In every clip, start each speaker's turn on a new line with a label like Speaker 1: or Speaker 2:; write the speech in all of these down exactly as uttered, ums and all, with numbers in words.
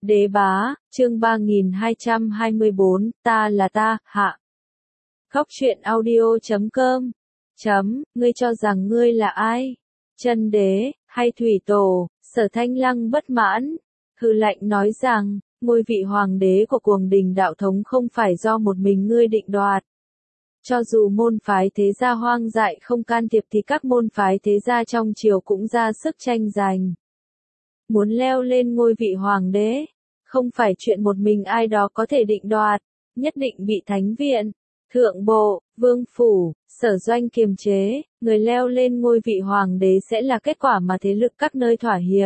Speaker 1: Đế bá, chương ba nghìn hai trăm hai mươi bốn, ta là ta, hạ. Khóc chuyện audio chấm com. Chấm, ngươi cho rằng ngươi là ai? Chân đế, hay thủy tổ? Sở Thanh Lăng bất mãn. Hừ lạnh nói rằng, ngôi vị hoàng đế của cuồng đình đạo thống không phải do một mình ngươi định đoạt. Cho dù môn phái thế gia hoang dại không can thiệp thì các môn phái thế gia trong triều cũng ra sức tranh giành. Muốn leo lên ngôi vị hoàng đế, không phải chuyện một mình ai đó có thể định đoạt, nhất định bị thánh viện, thượng bộ, vương phủ, sở doanh kiềm chế, người leo lên ngôi vị hoàng đế sẽ là kết quả mà thế lực các nơi thỏa hiệp.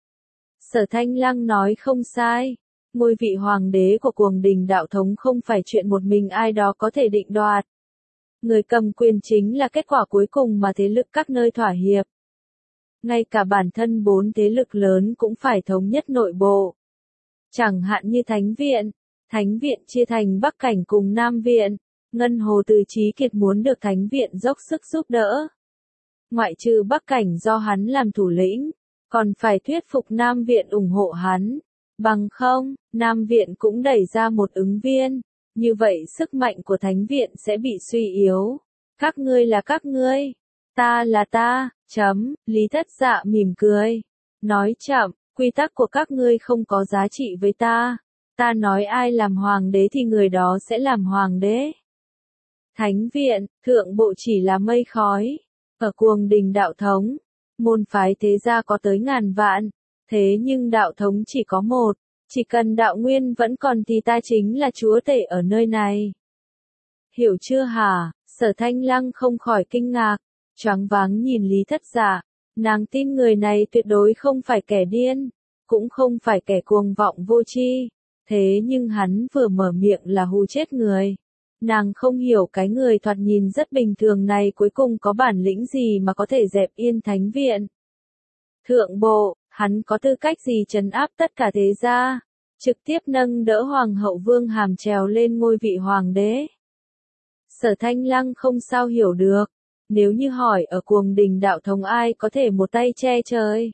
Speaker 1: Sở Thanh Lăng nói không sai, ngôi vị hoàng đế của cuồng đình đạo thống không phải chuyện một mình ai đó có thể định đoạt. Người cầm quyền chính là kết quả cuối cùng mà thế lực các nơi thỏa hiệp. Ngay cả bản thân bốn thế lực lớn cũng phải thống nhất nội bộ. Chẳng hạn như Thánh viện, Thánh viện chia thành Bắc Cảnh cùng Nam viện, Ngân Hồ Từ Chí Kiệt muốn được Thánh viện dốc sức giúp đỡ. Ngoại trừ Bắc Cảnh do hắn làm thủ lĩnh, còn phải thuyết phục Nam viện ủng hộ hắn. Bằng không, Nam viện cũng đẩy ra một ứng viên, như vậy sức mạnh của Thánh viện sẽ bị suy yếu. Các ngươi là các ngươi, ta là ta, chấm, Lý Thất Dạ mỉm cười, nói chậm, quy tắc của các ngươi không có giá trị với ta, ta nói ai làm hoàng đế thì người đó sẽ làm hoàng đế. Thánh viện, thượng bộ chỉ là mây khói, ở cuồng đình đạo thống, môn phái thế gia có tới ngàn vạn, thế nhưng đạo thống chỉ có một, chỉ cần đạo nguyên vẫn còn thì ta chính là chúa tể ở nơi này. Hiểu chưa hả? Sở Thanh Lăng không khỏi kinh ngạc, choáng váng nhìn Lý Thất Dạ, nàng tin người này tuyệt đối không phải kẻ điên, cũng không phải kẻ cuồng vọng vô tri, thế nhưng hắn vừa mở miệng là hù chết người. Nàng không hiểu cái người thoạt nhìn rất bình thường này cuối cùng có bản lĩnh gì mà có thể dẹp yên Thánh viện. Thượng bộ, hắn có tư cách gì trấn áp tất cả thế gia, trực tiếp nâng đỡ Hoàng hậu Vương Hàm trèo lên ngôi vị hoàng đế. Sở Thanh Lăng không sao hiểu được, nếu như hỏi ở cuồng đình đạo thống ai có thể một tay che trời,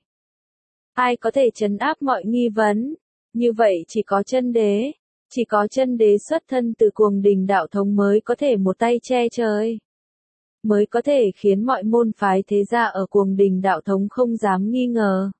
Speaker 1: ai có thể trấn áp mọi nghi vấn, như vậy chỉ có chân đế, chỉ có chân đế xuất thân từ cuồng đình đạo thống mới có thể một tay che trời, mới có thể khiến mọi môn phái thế gia ở cuồng đình đạo thống không dám nghi ngờ.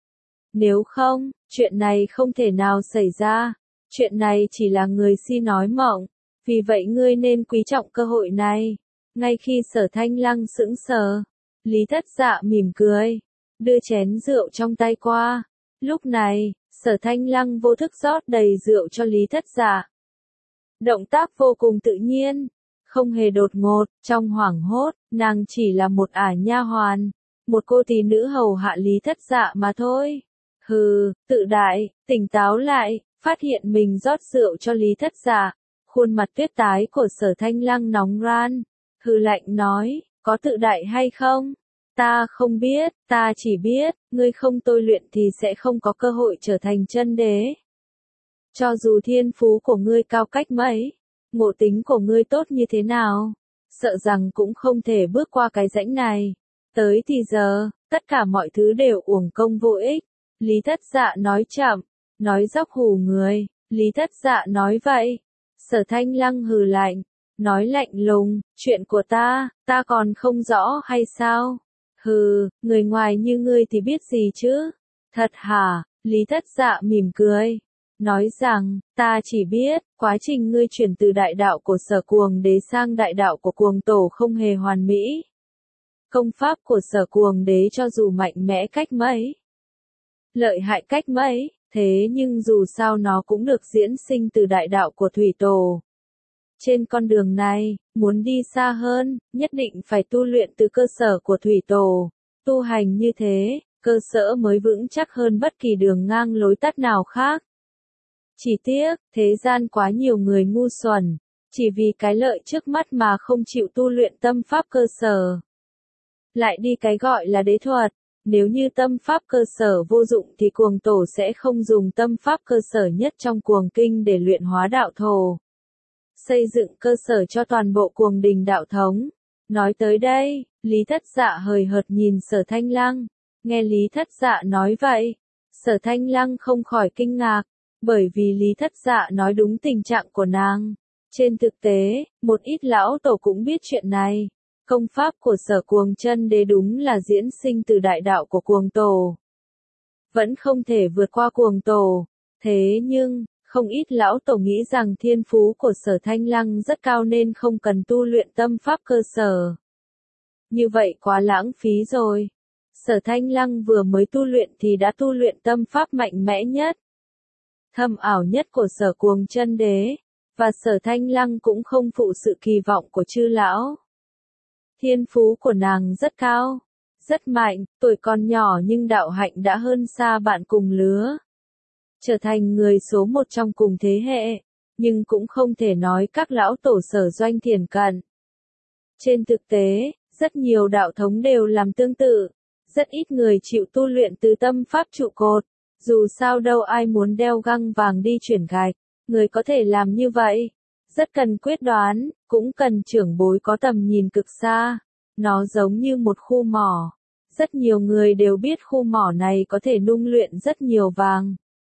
Speaker 1: Nếu không, chuyện này không thể nào xảy ra, chuyện này chỉ là người si nói mộng, vì vậy ngươi nên quý trọng cơ hội này. Ngay khi Sở Thanh Lăng sững sờ, Lý Thất Dạ mỉm cười, đưa chén rượu trong tay qua. Lúc này, Sở Thanh Lăng vô thức rót đầy rượu cho Lý Thất Dạ. Động tác vô cùng tự nhiên, không hề đột ngột, trong hoảng hốt, nàng chỉ là một ả nha hoàn, một cô tỷ nữ hầu hạ Lý Thất Dạ mà thôi. Hừ, tự đại, tỉnh táo lại, phát hiện mình rót rượu cho Lý Thất Dạ, khuôn mặt tuyết tái của Sở Thanh Lăng nóng ran, hừ lạnh nói, có tự đại hay không? Ta không biết, ta chỉ biết, ngươi không tôi luyện thì sẽ không có cơ hội trở thành chân đế. Cho dù thiên phú của ngươi cao cách mấy, ngộ tính của ngươi tốt như thế nào, sợ rằng cũng không thể bước qua cái rãnh này. Tới thì giờ, tất cả mọi thứ đều uổng công vô ích. Lý Thất Dạ nói chậm, nói dốc hù người, Lý Thất Dạ nói vậy. Sở Thanh Lăng hừ lạnh, nói lạnh lùng, chuyện của ta, ta còn không rõ hay sao? Hừ, người ngoài như ngươi thì biết gì chứ? Thật hả? Lý Thất Dạ mỉm cười, nói rằng, ta chỉ biết, quá trình ngươi chuyển từ đại đạo của Sở Cuồng Đế sang đại đạo của Cuồng Tổ không hề hoàn mỹ. Công pháp của Sở Cuồng Đế cho dù mạnh mẽ cách mấy, lợi hại cách mấy, thế nhưng dù sao nó cũng được diễn sinh từ đại đạo của Thủy Tổ. Trên con đường này, muốn đi xa hơn, nhất định phải tu luyện từ cơ sở của Thủy Tổ. Tu hành như thế, cơ sở mới vững chắc hơn bất kỳ đường ngang lối tắt nào khác. Chỉ tiếc, thế gian quá nhiều người ngu xuẩn, chỉ vì cái lợi trước mắt mà không chịu tu luyện tâm pháp cơ sở. Lại đi cái gọi là đế thuật. Nếu như tâm pháp cơ sở vô dụng thì cuồng tổ sẽ không dùng tâm pháp cơ sở nhất trong cuồng kinh để luyện hóa đạo thổ. Xây dựng cơ sở cho toàn bộ cuồng đình đạo thống. Nói tới đây, Lý Thất Dạ hời hợt nhìn Sở Thanh Lăng. Nghe Lý Thất Dạ nói vậy, Sở Thanh Lăng không khỏi kinh ngạc. Bởi vì Lý Thất Dạ nói đúng tình trạng của nàng. Trên thực tế, một ít lão tổ cũng biết chuyện này. Công pháp của Sở Cuồng Chân Đế đúng là diễn sinh từ đại đạo của Cuồng Tổ. Vẫn không thể vượt qua Cuồng Tổ. Thế nhưng, không ít lão tổ nghĩ rằng thiên phú của Sở Thanh Lăng rất cao nên không cần tu luyện tâm pháp cơ sở. Như vậy quá lãng phí rồi. Sở Thanh Lăng vừa mới tu luyện thì đã tu luyện tâm pháp mạnh mẽ nhất, thâm ảo nhất của Sở Cuồng Chân Đế, và Sở Thanh Lăng cũng không phụ sự kỳ vọng của chư lão. Thiên phú của nàng rất cao, rất mạnh, tuổi còn nhỏ nhưng đạo hạnh đã hơn xa bạn cùng lứa. Trở thành người số một trong cùng thế hệ, nhưng cũng không thể nói các lão tổ Sở Doanh thiển cận. Trên thực tế, rất nhiều đạo thống đều làm tương tự, rất ít người chịu tu luyện từ tâm pháp trụ cột. Dù sao đâu ai muốn đeo găng vàng đi chuyển gạch, người có thể làm như vậy. Rất cần quyết đoán, cũng cần trưởng bối có tầm nhìn cực xa. Nó giống như một khu mỏ. Rất nhiều người đều biết khu mỏ này có thể nung luyện rất nhiều vàng.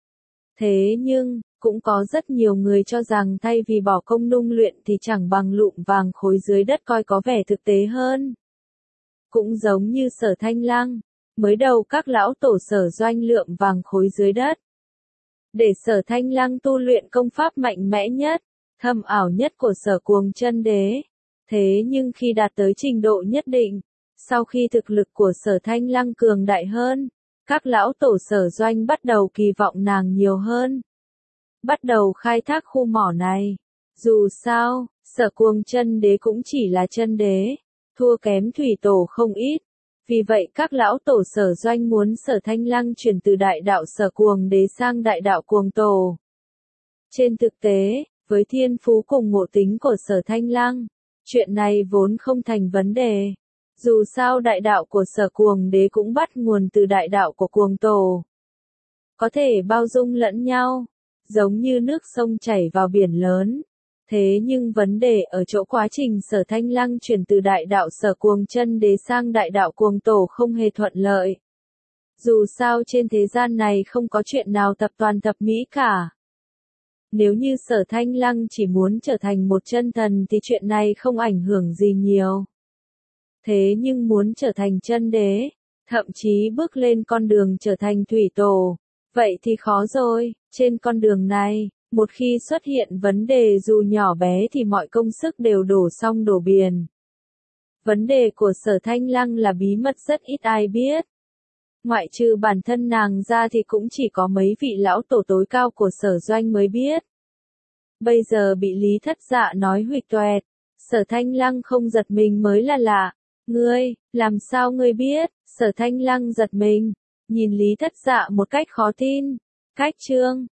Speaker 1: Thế nhưng, cũng có rất nhiều người cho rằng thay vì bỏ công nung luyện thì chẳng bằng lụm vàng khối dưới đất coi có vẻ thực tế hơn. Cũng giống như Sở Thanh Lăng. Mới đầu các lão tổ Sở Doanh lượm vàng khối dưới đất. Để Sở Thanh Lăng tu luyện công pháp mạnh mẽ nhất, thâm ảo nhất của Sở Cuồng Chân Đế. Thế nhưng khi đạt tới trình độ nhất định, sau khi thực lực của Sở Thanh Lăng cường đại hơn, các lão tổ Sở Doanh bắt đầu kỳ vọng nàng nhiều hơn. Bắt đầu khai thác khu mỏ này. Dù sao, Sở Cuồng Chân Đế cũng chỉ là chân đế, thua kém thủy tổ không ít. Vì vậy các lão tổ Sở Doanh muốn Sở Thanh Lăng chuyển từ đại đạo Sở Cuồng Đế sang đại đạo Cuồng Tổ. Trên thực tế, với thiên phú cùng ngộ tính của Sở Thanh Lăng, chuyện này vốn không thành vấn đề. Dù sao đại đạo của Sở Cuồng Đế cũng bắt nguồn từ đại đạo của Cuồng Tổ. Có thể bao dung lẫn nhau, giống như nước sông chảy vào biển lớn. Thế nhưng vấn đề ở chỗ quá trình Sở Thanh Lăng chuyển từ đại đạo Sở Cuồng Chân Đế sang đại đạo Cuồng Tổ không hề thuận lợi. Dù sao trên thế gian này không có chuyện nào tập toàn thập mỹ cả. Nếu như Sở Thanh Lăng chỉ muốn trở thành một chân thần thì chuyện này không ảnh hưởng gì nhiều. Thế nhưng muốn trở thành chân đế, thậm chí bước lên con đường trở thành thủy tổ, vậy thì khó rồi. Trên con đường này, một khi xuất hiện vấn đề dù nhỏ bé thì mọi công sức đều đổ xong đổ biển. Vấn đề của Sở Thanh Lăng là bí mật rất ít ai biết. Ngoại trừ bản thân nàng ra thì cũng chỉ có mấy vị lão tổ tối cao của Sở Doanh mới biết. Bây giờ bị Lý Thất Dạ nói huỵch toẹt, Sở Thanh Lăng không giật mình mới là lạ. Ngươi, làm sao ngươi biết? Sở Thanh Lăng giật mình, nhìn Lý Thất Dạ một cách khó tin. Cách chương